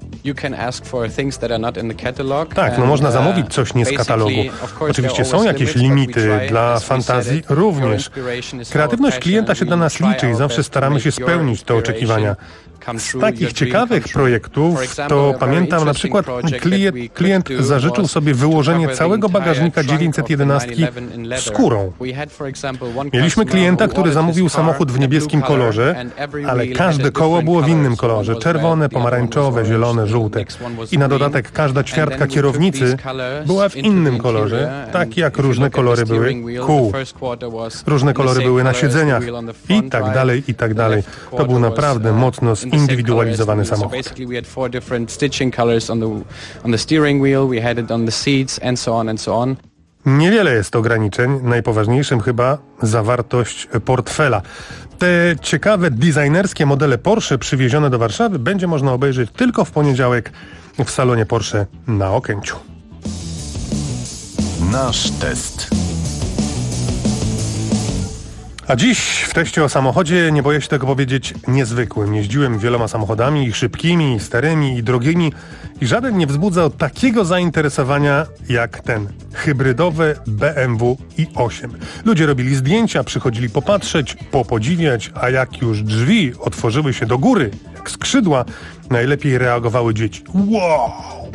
Tak, no można zamówić coś nie z katalogu. Oczywiście są jakieś limity, dla fantazji również. Kreatywność klienta się dla nas liczy i zawsze staramy się spełnić te oczekiwania. Z takich ciekawych projektów to pamiętam na przykład klient zażyczył sobie wyłożenie całego bagażnika 911 skórą. Mieliśmy klienta, który zamówił samochód w niebieskim kolorze, ale każde koło było w innym kolorze. Czerwone, pomarańczowe, zielone, żółte. I na dodatek każda ćwiartka kierownicy była w innym kolorze, tak jak różne kolory były kół. Różne kolory były na siedzeniach i tak dalej, i tak dalej. To był naprawdę mocno zindywidualizowany samochód. Niewiele jest ograniczeń, najpoważniejszym chyba zawartość portfela. Te ciekawe designerskie modele Porsche przywiezione do Warszawy będzie można obejrzeć tylko w poniedziałek w salonie Porsche na Okęciu. Nasz test. A dziś w teście o samochodzie, nie boję się tego powiedzieć, niezwykłym. Jeździłem wieloma samochodami, i szybkimi, i starymi, i drogimi i żaden nie wzbudzał takiego zainteresowania jak ten hybrydowy BMW i8. Ludzie robili zdjęcia, przychodzili popatrzeć, popodziwiać, a jak już drzwi otworzyły się do góry, jak skrzydła, najlepiej reagowały dzieci. Wow!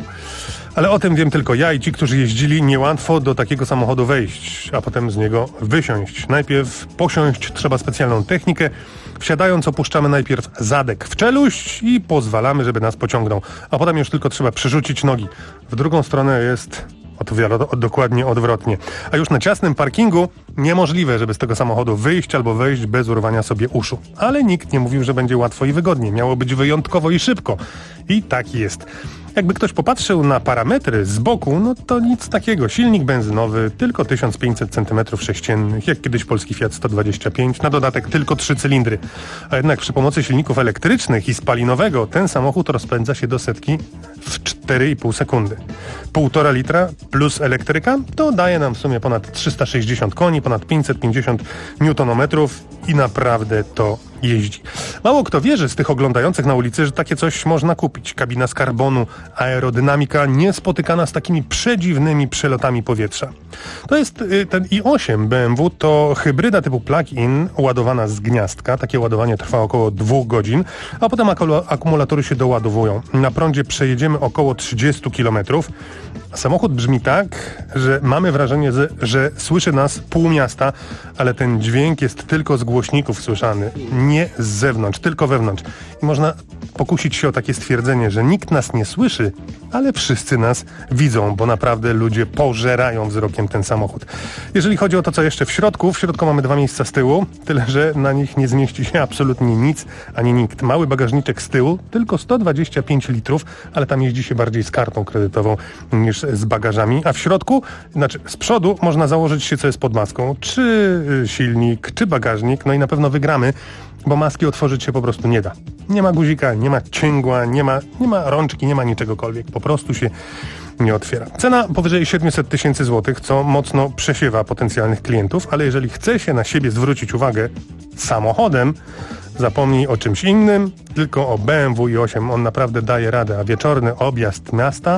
Ale o tym wiem tylko ja i ci, którzy jeździli. Niełatwo do takiego samochodu wejść, a potem z niego wysiąść. Najpierw posiąść trzeba specjalną technikę. Wsiadając opuszczamy najpierw zadek w czeluść i pozwalamy, żeby nas pociągnął. A potem już tylko trzeba przerzucić nogi. W drugą stronę jest dokładnie odwrotnie. A już na ciasnym parkingu niemożliwe, żeby z tego samochodu wyjść albo wejść bez urwania sobie uszu. Ale nikt nie mówił, że będzie łatwo i wygodnie. Miało być wyjątkowo i szybko. I tak jest. Jakby ktoś popatrzył na parametry z boku, no to nic takiego. Silnik benzynowy, tylko 1500 cm3, jak kiedyś polski Fiat 125, na dodatek tylko 3 cylindry. A jednak przy pomocy silników elektrycznych i spalinowego ten samochód rozpędza się do setki w 4,5 sekundy. 1,5 litra plus elektryka to daje nam w sumie ponad 360 koni, ponad 550 Nm i naprawdę to jeździ. Mało kto wierzy z tych oglądających na ulicy, że takie coś można kupić. Kabina z karbonu, aerodynamika niespotykana z takimi przedziwnymi przelotami powietrza. To jest ten i8 BMW, to hybryda typu plug-in ładowana z gniazdka. Takie ładowanie trwa około 2 godzin, a potem akumulatory się doładowują. Na prądzie przejedziemy około 30 km. Samochód brzmi tak, że mamy wrażenie, że słyszy nas pół miasta, ale ten dźwięk jest tylko z głośników słyszany, nie z zewnątrz, tylko wewnątrz. I można pokusić się o takie stwierdzenie, że nikt nas nie słyszy, ale wszyscy nas widzą, bo naprawdę ludzie pożerają wzrokiem ten samochód. Jeżeli chodzi o to, co jeszcze w środku mamy 2 miejsca z tyłu, tyle że na nich nie zmieści się absolutnie nic, ani nikt. Mały bagażniczek z tyłu, tylko 125 litrów, ale tam jeździ się bardziej z kartą kredytową niż z bagażami, a w środku, znaczy z przodu można założyć się, co jest pod maską, czy silnik, czy bagażnik, no i na pewno wygramy, bo maski otworzyć się po prostu nie da. Nie ma guzika, nie ma cięgła, nie ma rączki, nie ma niczegokolwiek, po prostu się nie otwiera. Cena powyżej 700 000 złotych, co mocno przesiewa potencjalnych klientów, ale jeżeli chce się na siebie zwrócić uwagę samochodem, zapomnij o czymś innym, tylko o BMW i8. On naprawdę daje radę, a wieczorny objazd miasta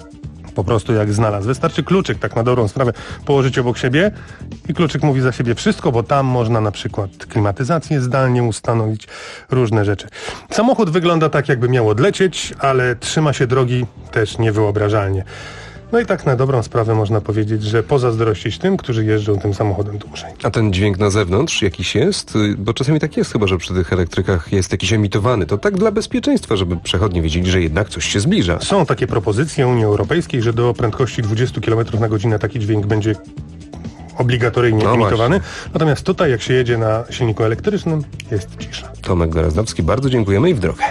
po prostu jak znalazł. Wystarczy kluczyk, tak na dobrą sprawę, położyć obok siebie i kluczyk mówi za siebie wszystko, bo tam można na przykład klimatyzację zdalnie ustanowić, różne rzeczy. Samochód wygląda tak, jakby miał odlecieć, ale trzyma się drogi też niewyobrażalnie. No i tak na dobrą sprawę można powiedzieć, że pozazdrościć tym, którzy jeżdżą tym samochodem dłużej. A ten dźwięk na zewnątrz jakiś jest? Bo czasami tak jest chyba, że przy tych elektrykach jest jakiś emitowany. To tak dla bezpieczeństwa, żeby przechodnie wiedzieli, że jednak coś się zbliża. Są takie propozycje Unii Europejskiej, że do prędkości 20 km na godzinę taki dźwięk będzie obligatoryjnie emitowany. Natomiast tutaj, jak się jedzie na silniku elektrycznym, jest cisza. Tomek Gorazdowski, bardzo dziękujemy i w drogę.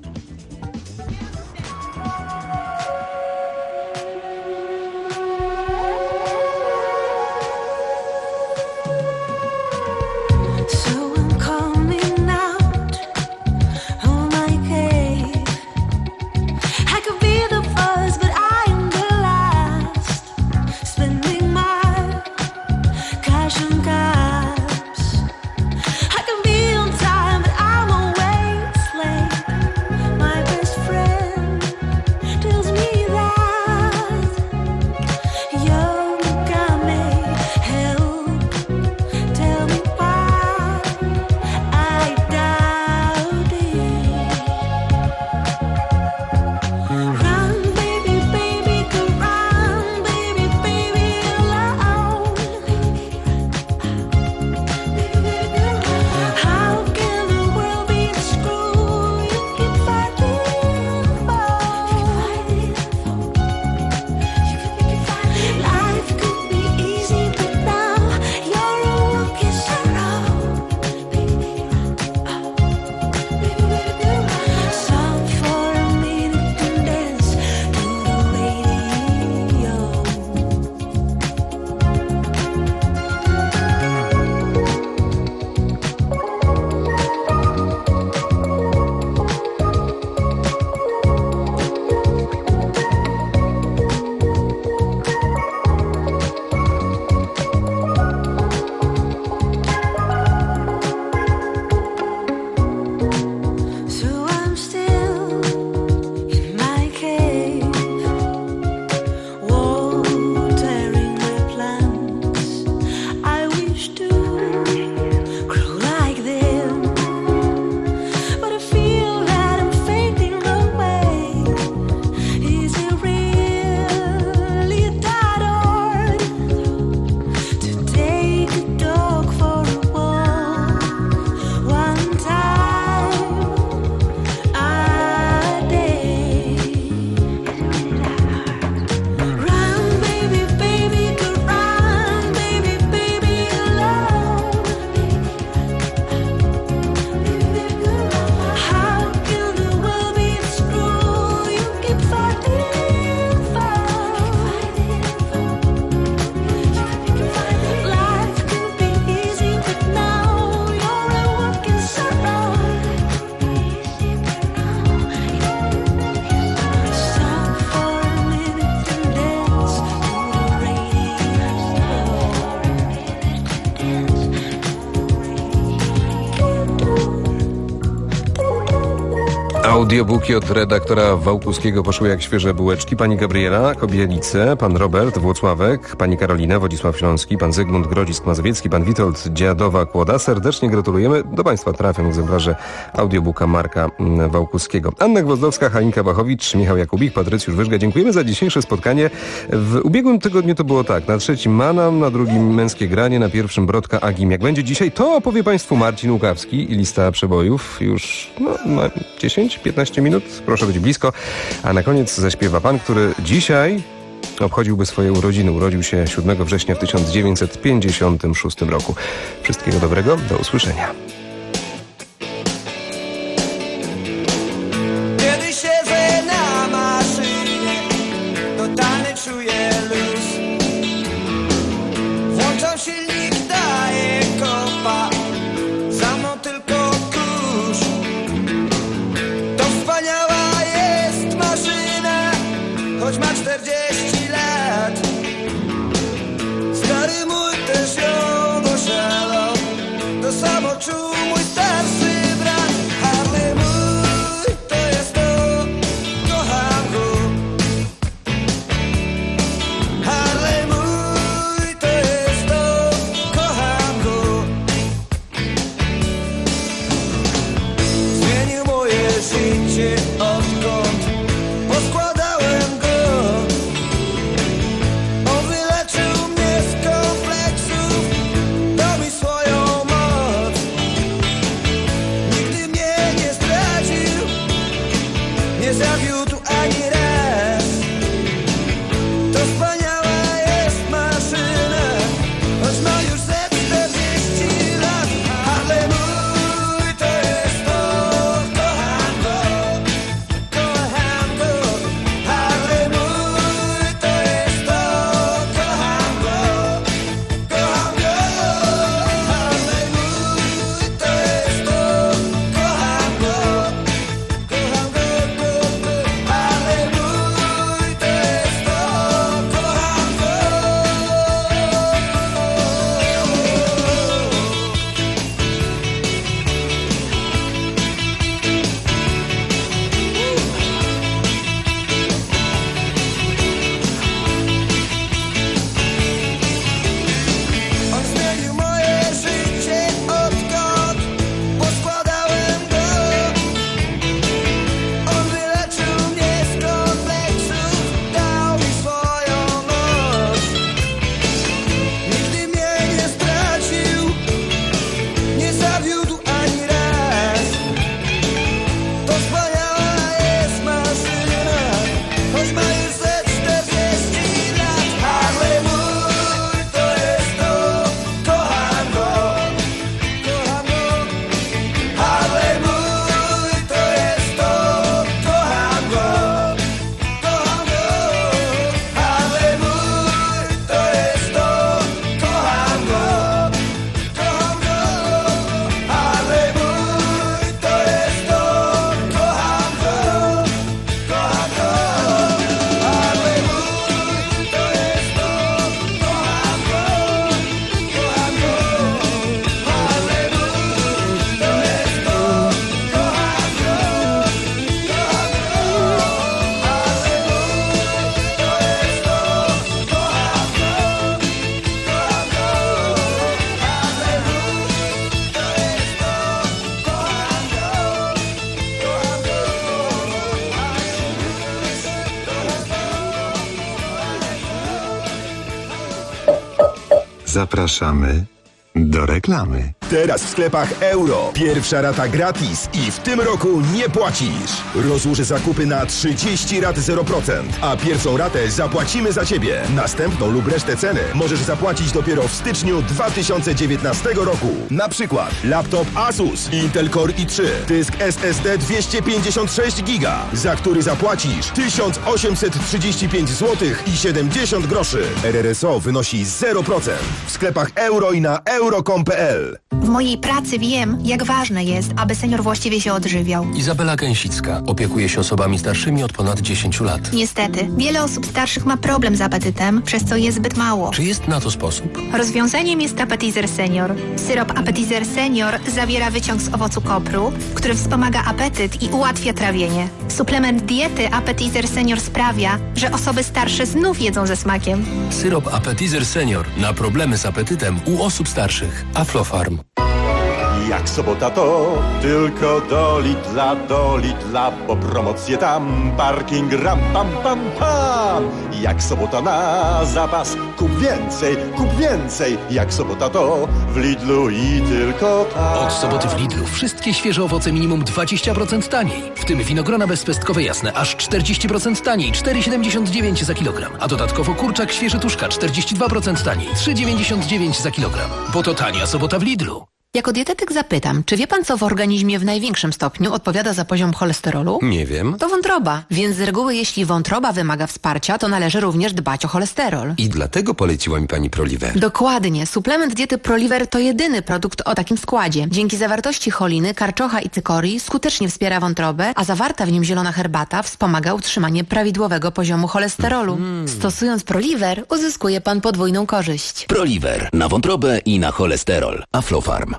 Audiobooki od redaktora Wałkuskiego poszły jak świeże bułeczki. Pani Gabriela, Kobielice, pan Robert, Włocławek, pani Karolina, Wodzisław Śląski, pan Zygmunt, Grodzisk Mazowiecki, pan Witold, Dziadowa, Kłoda. Serdecznie gratulujemy. Do państwa trafią egzemplarze audiobooka Marka Wałkuskiego. Anna Gwozdowska, Halinka Bachowicz, Michał Jakubik, Patrycjusz Wyżga. Dziękujemy za dzisiejsze spotkanie. W ubiegłym tygodniu to było tak. Na trzecim Manam, na drugim Męskie Granie, na pierwszym Brodka Agim. Jak będzie dzisiaj, to opowie państwu Marcin Łukawski i lista przebojów. Już 10-15 minut. Proszę być blisko. A na koniec zaśpiewa pan, który dzisiaj obchodziłby swoje urodziny. Urodził się 7 września w 1956 roku. Wszystkiego dobrego. Do usłyszenia. Kiedy siedzę na maszynie, totalny czuję luz. Włączam silnik, daję kopa, za mną tylko kurz. To wspaniała jest maszyna, choć ma 40 lat. Stary mój też ją oszalał, to samo czuł mój starszy brat. Harley mój, to jest to, kocham go. Harley mój, to jest to, kocham go. Zmienił moje życie, odkąd poskładałem go. Zapraszamy do reklamy. Teraz w sklepach Euro. Pierwsza rata gratis i w tym roku nie płacisz. Rozłóż zakupy na 30 rat 0%, a pierwszą ratę zapłacimy za Ciebie. Następną lub resztę ceny możesz zapłacić dopiero w styczniu 2019 roku. Na przykład laptop Asus Intel Core i3, dysk SSD 256 GB, za który zapłacisz 1835 zł i 70 groszy. RRSO wynosi 0%. W sklepach Euro i na euro.com.pl. W mojej pracy wiem, jak ważne jest, aby senior właściwie się odżywiał. Izabela Gęsicka opiekuje się osobami starszymi od ponad 10 lat. Niestety, wiele osób starszych ma problem z apetytem, przez co je zbyt mało. Czy jest na to sposób? Rozwiązaniem jest Appetizer Senior. Syrop Appetizer Senior zawiera wyciąg z owocu kopru, który wspomaga apetyt i ułatwia trawienie. Suplement diety Appetizer Senior sprawia, że osoby starsze znów jedzą ze smakiem. Syrop Appetizer Senior na problemy z apetytem u osób starszych. Aflofarm. Jak sobota to tylko do Lidla, bo promocje tam, parking ram pam pam pam. Jak sobota na zapas, kup więcej, jak sobota to w Lidlu i tylko tam. Od soboty w Lidlu wszystkie świeże owoce minimum 20% taniej. W tym winogrona bezpestkowe jasne aż 40% taniej, 4,79 za kilogram. A dodatkowo kurczak świeży tuszka 42% taniej, 3,99 za kilogram. Bo to tania sobota w Lidlu. Jako dietetyk zapytam, czy wie pan, co w organizmie w największym stopniu odpowiada za poziom cholesterolu? Nie wiem. To wątroba, więc z reguły jeśli wątroba wymaga wsparcia, to należy również dbać o cholesterol. I dlatego poleciła mi pani Proliver. Dokładnie. Suplement diety Proliver to jedyny produkt o takim składzie. Dzięki zawartości choliny, karczocha i cykorii skutecznie wspiera wątrobę, a zawarta w nim zielona herbata wspomaga utrzymanie prawidłowego poziomu cholesterolu. Stosując Proliver uzyskuje pan podwójną korzyść. Proliver na wątrobę i na cholesterol. Aflofarm.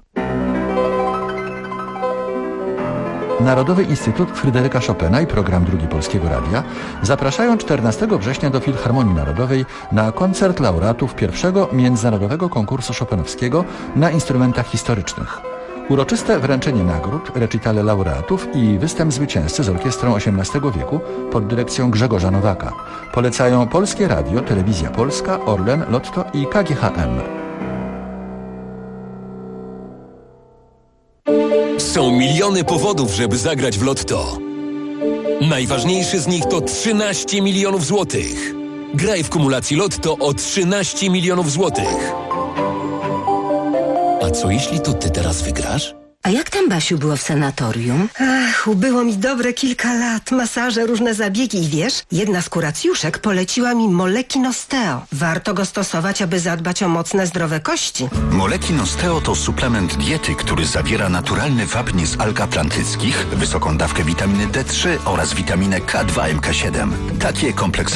Narodowy Instytut Fryderyka Chopina i program Drugi Polskiego Radia zapraszają 14 września do Filharmonii Narodowej na koncert laureatów pierwszego międzynarodowego konkursu chopinowskiego na instrumentach historycznych. Uroczyste wręczenie nagród, recitale laureatów i występ zwycięzcy z orkiestrą XVIII wieku pod dyrekcją Grzegorza Nowaka. Polecają Polskie Radio, Telewizja Polska, Orlen, Lotto i KGHM. Są miliony powodów, żeby zagrać w Lotto. Najważniejszy z nich to 13 milionów złotych. Graj w kumulacji Lotto o 13 milionów złotych. A co jeśli to ty teraz wygrasz? A jak tam, Basiu, było w sanatorium? Ach, ubyło mi dobre kilka lat. Masaże, różne zabiegi i wiesz, jedna z kuracjuszek poleciła mi Molekin Osteo. Warto go stosować, aby zadbać o mocne, zdrowe kości. Molekin Osteo to suplement diety, który zawiera naturalny wapń z alg atlantyckich, wysoką dawkę witaminy D3 oraz witaminę K2 MK7. Takie kompleksowe